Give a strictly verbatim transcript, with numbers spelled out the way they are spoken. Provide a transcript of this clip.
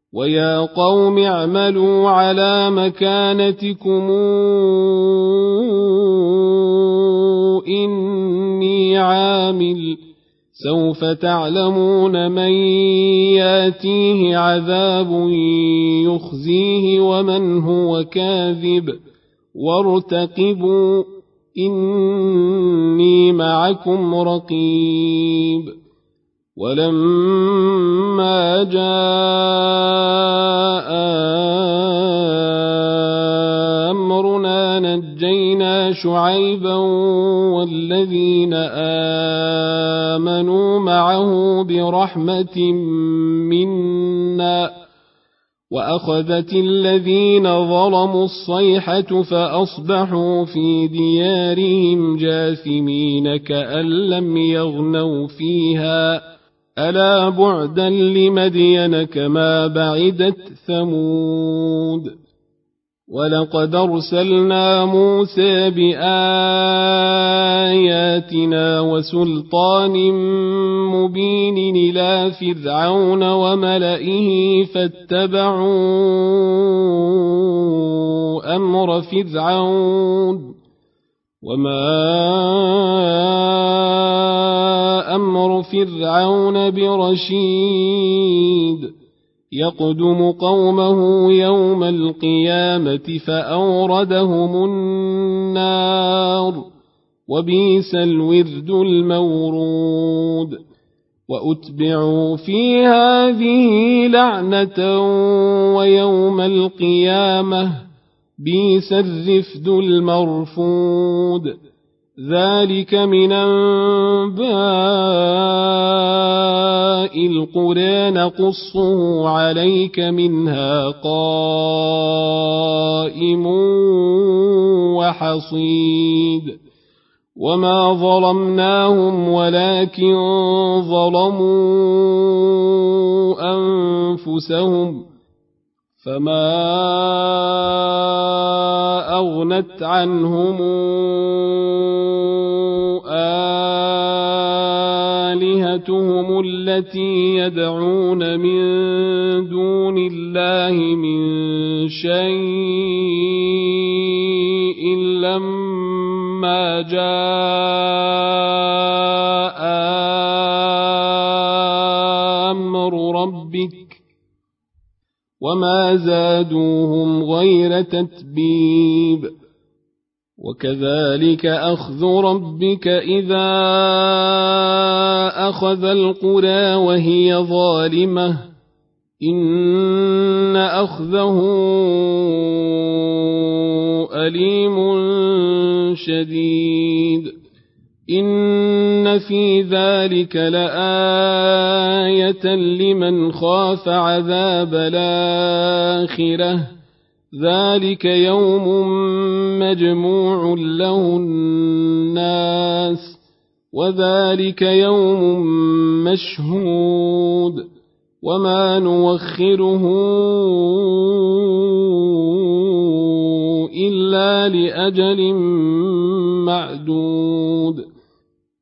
ويا قوم اعملوا على مكانتكم إني عامل سوف تعلمون من ياتيه عذاب يخزيه ومن هو كاذب وارتقبوا إني معكم رقيب. ولما جاء أمرنا نجينا شعيبا والذين آمنوا معه برحمة منا وأخذت الذين ظلموا الصيحة فأصبحوا في ديارهم جاثمين كأن لم يغنوا فيها ألا بعدا لمدين كما بعدت ثمود. ولقد أرسلنا موسى بآياتنا وسلطان مبين إلى فرعون وملئه فاتبعوا أمر فرعون وما أمر فرعون برشيد يقدم قومه يوم القيامة فأوردهم النار وبئس الورد المورود. وأتبعوا في هذه لعنة ويوم القيامة بئس الرفد المرفود. ذلك من أنباء القرى نقصه عليك منها قائم وحصيد. وما ظلمناهم ولكن ظلموا أنفسهم فما أغنت عنهم آلهتهم التي يدعون من دون الله من شيء لما جاء أمر ربك وما زادوهم غير تتبيب. وكذلك أخذ ربك إذا أخذ القرى وهي ظالمة إن أخذه أليم شديد. إن في ذلك لآية لمن خاف عذاب الآخرة ذلك يوم مجموع له الناس وذلك يوم مشهود وما نوخره إلا لأجل معدود.